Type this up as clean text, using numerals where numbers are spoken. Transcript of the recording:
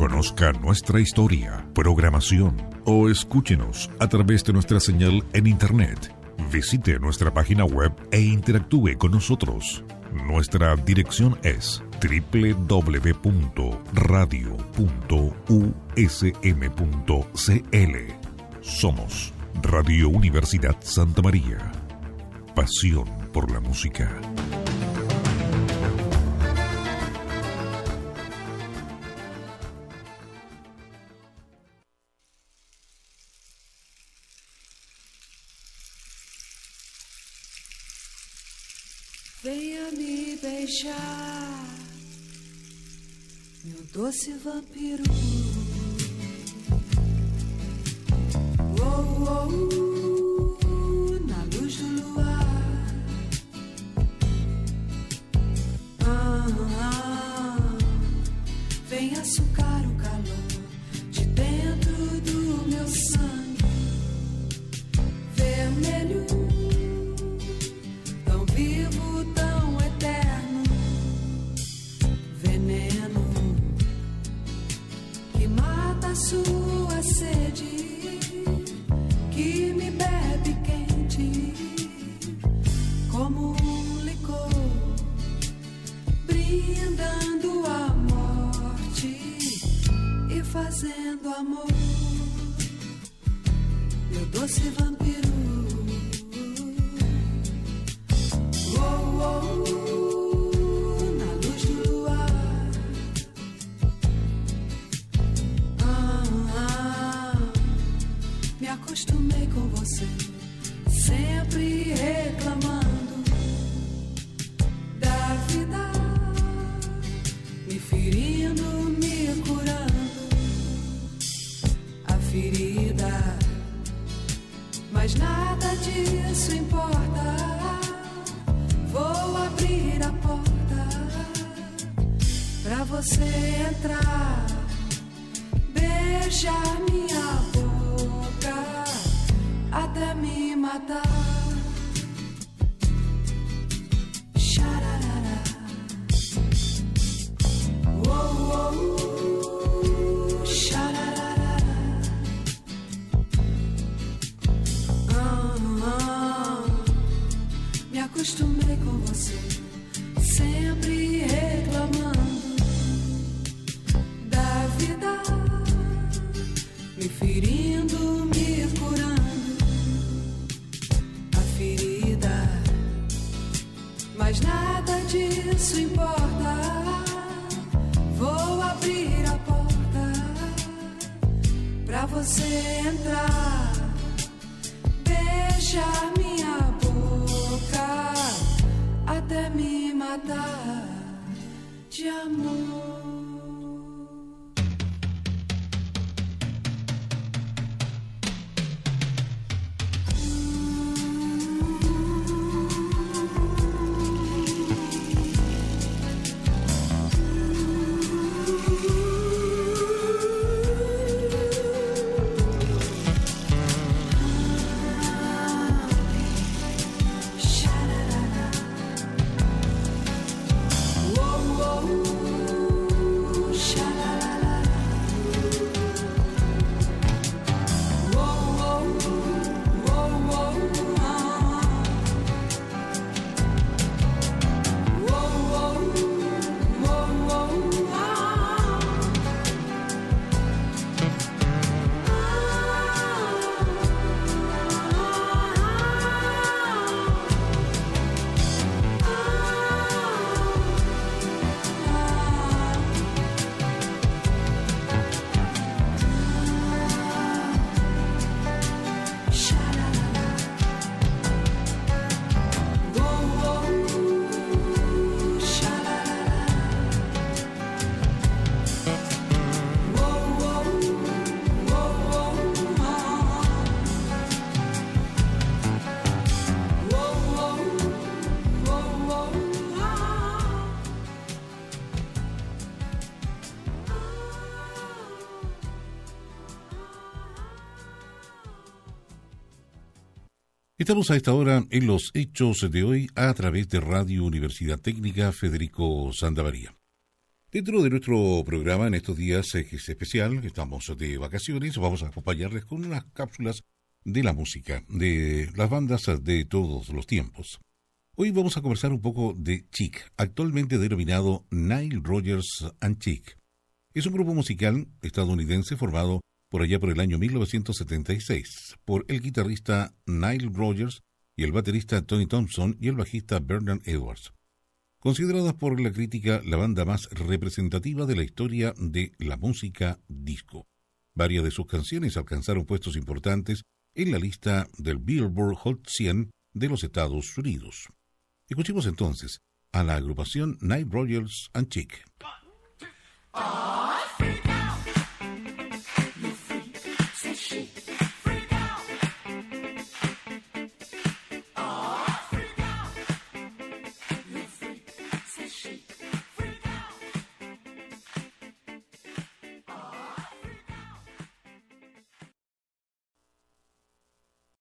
Conozca nuestra historia, programación o escúchenos a través de nuestra señal en Internet. Visite nuestra página web e interactúe con nosotros. Nuestra dirección es www.radio.usm.cl. Somos Radio Universidad Santa María. Pasión por la música. Venha me beijar, meu doce vampiro. Oh, oh, na luz do luar. Venha sucar o calor de dentro do meu sangue vermelho, tão vivo, tão eterno, veneno que mata a sua sede, que me bebe quente como um licor, brindando a morte e fazendo amor, meu doce vampiro. Oh, oh, na luz do luar. Me acostumei com você, sempre reclamando da vida, me ferindo, me curando a ferida, mas nada disso importa. Vou abrir a porta pra você entrar, beijar minha boca até me matar. Xararara. Oh, oh, xararara. Me acostumei com você, sempre reclamando da vida, me ferindo, me curando a ferida, mas nada disso importa. Vou abrir a porta pra você entrar, beijar minha boca até me matar de amor. Estamos a esta hora en los hechos de hoy a través de Radio Universidad Técnica Federico Santa María. Dentro de nuestro programa en estos días que es especial, que estamos de vacaciones, vamos a acompañarles con unas cápsulas de la música, de las bandas de todos los tiempos. Hoy vamos a conversar un poco de Chic, actualmente denominado Nile Rodgers and Chic. Es un grupo musical estadounidense formado por allá por el año 1976 por el guitarrista Nile Rodgers y el baterista Tony Thompson y el bajista Bernard Edwards. Considerada por la crítica la banda más representativa de la historia de la música disco. Varias de sus canciones alcanzaron puestos importantes en la lista del Billboard Hot 100 de los Estados Unidos. Escuchemos entonces a la agrupación Nile Rodgers and Chic. 1, 2, 3.